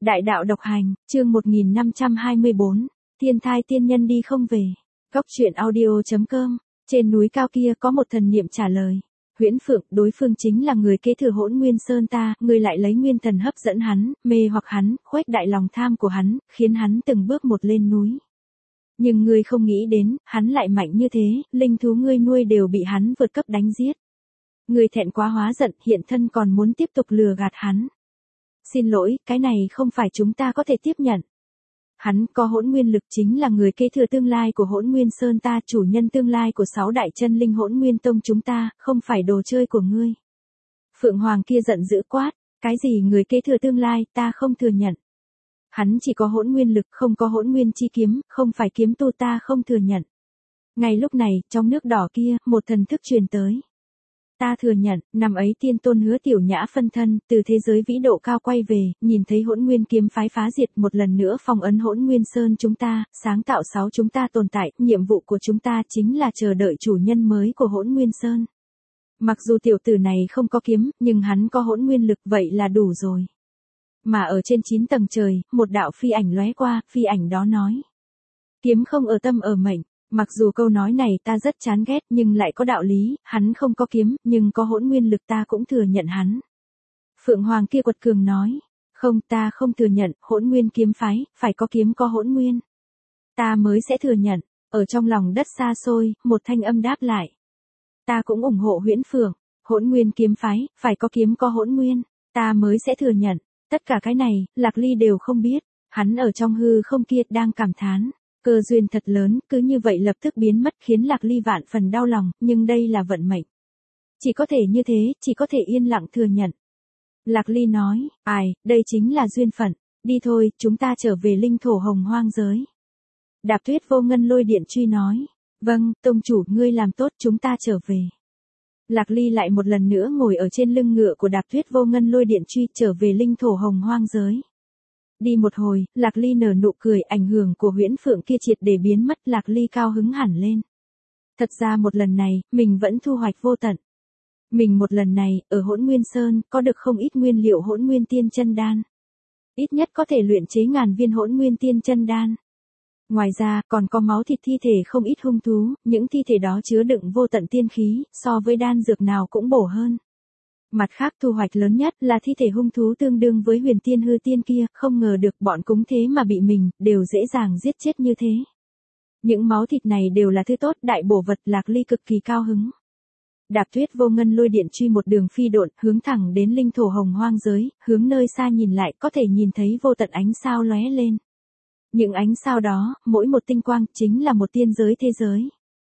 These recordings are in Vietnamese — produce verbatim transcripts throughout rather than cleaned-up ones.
Đại đạo độc hành, chương một nghìn năm trăm hai mươi bốn, thiên thai tiên nhân đi không về. Góc truyện audio.com, trên núi cao kia có một thần niệm trả lời. Huyễn Phượng, đối phương chính là người kế thừa Hỗn Nguyên Sơn ta, ngươi lại lấy nguyên thần hấp dẫn hắn, mê hoặc hắn, khuếch đại lòng tham của hắn, khiến hắn từng bước một lên núi. Nhưng ngươi không nghĩ đến, hắn lại mạnh như thế, linh thú ngươi nuôi đều bị hắn vượt cấp đánh giết. Ngươi thẹn quá hóa giận, hiện thân còn muốn tiếp tục lừa gạt hắn. Xin lỗi, cái này không phải chúng ta có thể tiếp nhận. Hắn có hỗn nguyên lực, chính là người kế thừa tương lai của Hỗn Nguyên Sơn ta, chủ nhân tương lai của sáu đại chân linh Hỗn Nguyên Tông chúng ta, không phải đồ chơi của ngươi. Phượng Hoàng kia giận dữ quát, cái gì người kế thừa tương lai, ta không thừa nhận. Hắn chỉ có hỗn nguyên lực, không có hỗn nguyên chi kiếm, không phải kiếm tu, ta không thừa nhận. Ngay lúc này, trong nước đỏ kia, một thần thức truyền tới. Ta thừa nhận, năm ấy tiên tôn Hứa Tiểu Nhã phân thân, từ thế giới vĩ độ cao quay về, nhìn thấy hỗn nguyên kiếm phái phá diệt một lần nữa phong ấn Hỗn Nguyên Sơn chúng ta, sáng tạo sáu chúng ta tồn tại, nhiệm vụ của chúng ta chính là chờ đợi chủ nhân mới của Hỗn Nguyên Sơn. Mặc dù tiểu tử này không có kiếm, nhưng hắn có hỗn nguyên lực, vậy là đủ rồi. Mà ở trên chín tầng trời, một đạo phi ảnh lóe qua, phi ảnh đó nói. Kiếm không ở tâm ở mệnh. Mặc dù câu nói này ta rất chán ghét, nhưng lại có đạo lý, hắn không có kiếm, nhưng có hỗn nguyên lực, ta cũng thừa nhận hắn. Phượng Hoàng kia quật cường nói, không, ta không thừa nhận, hỗn nguyên kiếm phái, phải có kiếm có hỗn nguyên. Ta mới sẽ thừa nhận. Ở trong lòng đất xa xôi, một thanh âm đáp lại. Ta cũng ủng hộ Huyễn Phượng, hỗn nguyên kiếm phái, phải có kiếm có hỗn nguyên, ta mới sẽ thừa nhận. Tất cả cái này, Lạc Ly đều không biết, hắn ở trong hư không kia đang cảm thán. Cơ duyên thật lớn, cứ như vậy lập tức biến mất, khiến Lạc Ly vạn phần đau lòng, nhưng đây là vận mệnh. Chỉ có thể như thế, chỉ có thể yên lặng thừa nhận. Lạc Ly nói, ai, đây chính là duyên phận, đi thôi, chúng ta trở về linh thổ hồng hoang giới. Đạp Tuyết Vô Ngân lôi điện truy nói, vâng, tông chủ, ngươi làm tốt, chúng ta trở về. Lạc Ly lại một lần nữa ngồi ở trên lưng ngựa của Đạp Tuyết Vô Ngân lôi điện truy, trở về linh thổ hồng hoang giới. Đi một hồi, Lạc Ly nở nụ cười, ảnh hưởng của Huyễn Phượng kia triệt để biến mất, Lạc Ly cao hứng hẳn lên. Thật ra một lần này, mình vẫn thu hoạch vô tận. Mình một lần này, ở Hỗn Nguyên Sơn, có được không ít nguyên liệu hỗn nguyên tiên chân đan. Ít nhất có thể luyện chế ngàn viên hỗn nguyên tiên chân đan. Ngoài ra, còn có máu thịt thi thể không ít hung thú, những thi thể đó chứa đựng vô tận tiên khí, so với đan dược nào cũng bổ hơn. Mặt khác thu hoạch lớn nhất là thi thể hung thú tương đương với huyền tiên hư tiên kia, không ngờ được bọn cúng thế mà bị mình, đều dễ dàng giết chết như thế. Những máu thịt này đều là thứ tốt, đại bổ vật, Lạc Ly cực kỳ cao hứng. Đạp Tuyết Vô Ngân lôi điện truy một đường phi độn, hướng thẳng đến linh thổ hồng hoang giới, hướng nơi xa nhìn lại, có thể nhìn thấy vô tận ánh sao lóe lên. Những ánh sao đó, mỗi một tinh quang, chính là một tiên giới thế giới.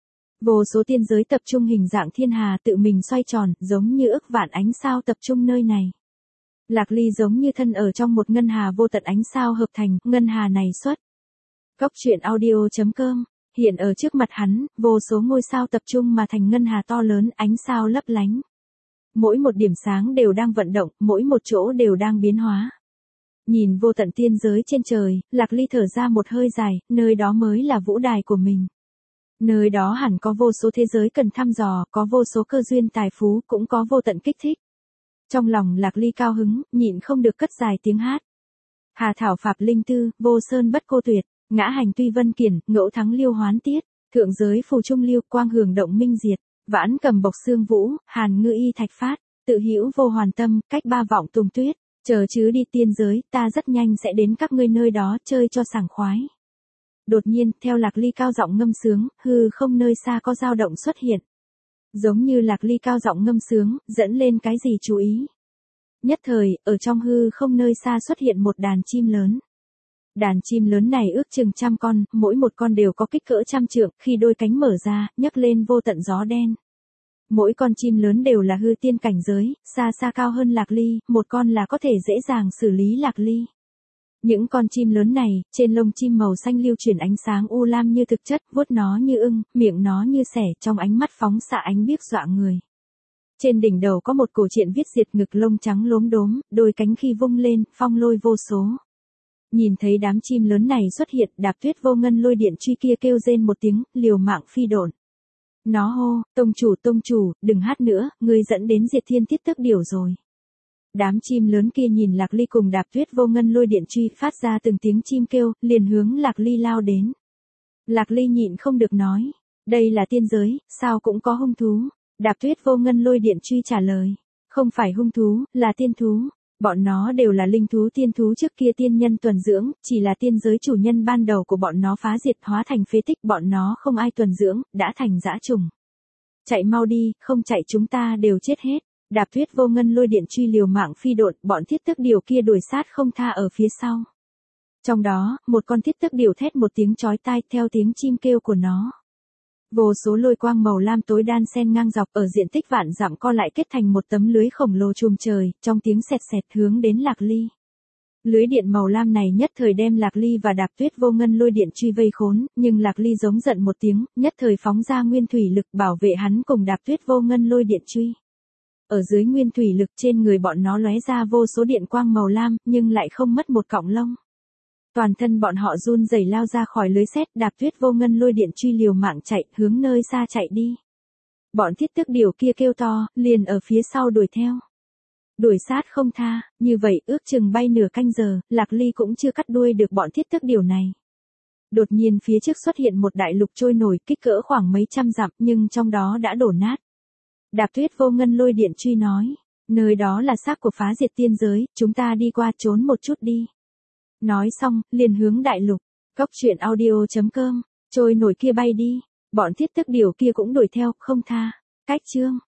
Vô số tiên giới tập trung hình dạng thiên hà tự mình xoay tròn, giống như ức vạn ánh sao tập trung nơi này. Lạc Ly giống như thân ở trong một ngân hà vô tận ánh sao hợp thành, ngân hà này xuất. Góc truyện audio.com, hiện ở trước mặt hắn, vô số ngôi sao tập trung mà thành ngân hà to lớn, ánh sao lấp lánh. Mỗi một điểm sáng đều đang vận động, mỗi một chỗ đều đang biến hóa. Nhìn vô tận tiên giới trên trời, Lạc Ly thở ra một hơi dài, nơi đó mới là vũ đài của mình. Nơi đó hẳn có vô số thế giới cần thăm dò, có vô số cơ duyên tài phú, cũng có vô tận kích thích. Trong lòng Lạc Ly cao hứng, nhịn không được cất dài tiếng hát. Hà thảo phạp linh tư, vô sơn bất cô tuyệt, ngã hành tuy vân kiển, ngẫu thắng liêu hoán tiết, thượng giới phù trung liêu, quang hưởng động minh diệt, vãn cầm bộc xương vũ, hàn ngư y thạch phát, tự hữu vô hoàn tâm, cách ba vọng tùng tuyết, chờ chứ đi tiên giới, ta rất nhanh sẽ đến các ngươi nơi đó chơi cho sảng khoái. Đột nhiên, theo Lạc Ly cao giọng ngâm sướng, hư không nơi xa có dao động xuất hiện. Giống như Lạc Ly cao giọng ngâm sướng, dẫn lên cái gì chú ý. Nhất thời, ở trong hư không nơi xa xuất hiện một đàn chim lớn. Đàn chim lớn này ước chừng trăm con, mỗi một con đều có kích cỡ trăm trượng, khi đôi cánh mở ra, nhấc lên vô tận gió đen. Mỗi con chim lớn đều là hư tiên cảnh giới, xa xa cao hơn Lạc Ly, một con là có thể dễ dàng xử lý Lạc Ly. Những con chim lớn này, trên lông chim màu xanh lưu chuyển ánh sáng u lam như thực chất, vuốt nó như ưng, miệng nó như sẻ, trong ánh mắt phóng xạ ánh biếc dọa người. Trên đỉnh đầu có một cổ truyện viết diệt ngực lông trắng lốm đốm, đôi cánh khi vung lên, phong lôi vô số. Nhìn thấy đám chim lớn này xuất hiện, Đạp Tuyết Vô Ngân lôi điện truy kia kêu rên một tiếng, liều mạng phi độn. Nó hô, tông chủ tông chủ, đừng hát nữa, ngươi dẫn đến diệt thiên tiết tức điểu rồi. Đám chim lớn kia nhìn Lạc Ly cùng Đạp Tuyết Vô Ngân lôi điện truy phát ra từng tiếng chim kêu, liền hướng Lạc Ly lao đến. Lạc Ly nhịn không được nói, đây là tiên giới, sao cũng có hung thú. Đạp Tuyết Vô Ngân lôi điện truy trả lời, không phải hung thú, là tiên thú. Bọn nó đều là linh thú tiên thú trước kia tiên nhân tuần dưỡng, chỉ là tiên giới chủ nhân ban đầu của bọn nó phá diệt hóa thành phế tích, bọn nó không ai tuần dưỡng, đã thành dã trùng. Chạy mau đi, không chạy chúng ta đều chết hết. Đạp Tuyết Vô Ngân lôi điện truy liều mạng phi độn, bọn thiết tức điều kia đuổi sát không tha ở phía sau. Trong đó, một con thiết tức điều thét một tiếng chói tai theo tiếng chim kêu của nó. Vô số lôi quang màu lam tối đan xen ngang dọc ở diện tích vạn dặm co lại kết thành một tấm lưới khổng lồ trùm trời, trong tiếng sẹt sẹt hướng đến Lạc Ly. Lưới điện màu lam này nhất thời đem Lạc Ly và Đạp Tuyết Vô Ngân lôi điện truy vây khốn, nhưng Lạc Ly giống giận một tiếng, nhất thời phóng ra nguyên thủy lực bảo vệ hắn cùng Đạp Tuyết Vô Ngân lôi điện truy. Ở dưới nguyên thủy lực trên người bọn nó lóe ra vô số điện quang màu lam, nhưng lại không mất một cọng lông. Toàn thân bọn họ run rẩy lao ra khỏi lưới sét, Đạp Tuyết Vô Ngân lôi điện truy liều mạng chạy, hướng nơi xa chạy đi. Bọn thiết tức điều kia kêu to, liền ở phía sau đuổi theo. Đuổi sát không tha, như vậy ước chừng bay nửa canh giờ, Lạc Ly cũng chưa cắt đuôi được bọn thiết tức điều này. Đột nhiên phía trước xuất hiện một đại lục trôi nổi kích cỡ khoảng mấy trăm dặm, nhưng trong đó đã đổ nát. Đạp Tuyết Vô Ngân lôi điện truy nói, nơi đó là xác của phá diệt tiên giới, chúng ta đi qua trốn một chút đi. Nói xong, liền hướng đại lục. Góc truyện audio chấm com, trôi nổi kia bay đi. Bọn thiết tức điều kia cũng đuổi theo, không tha. Cách chương.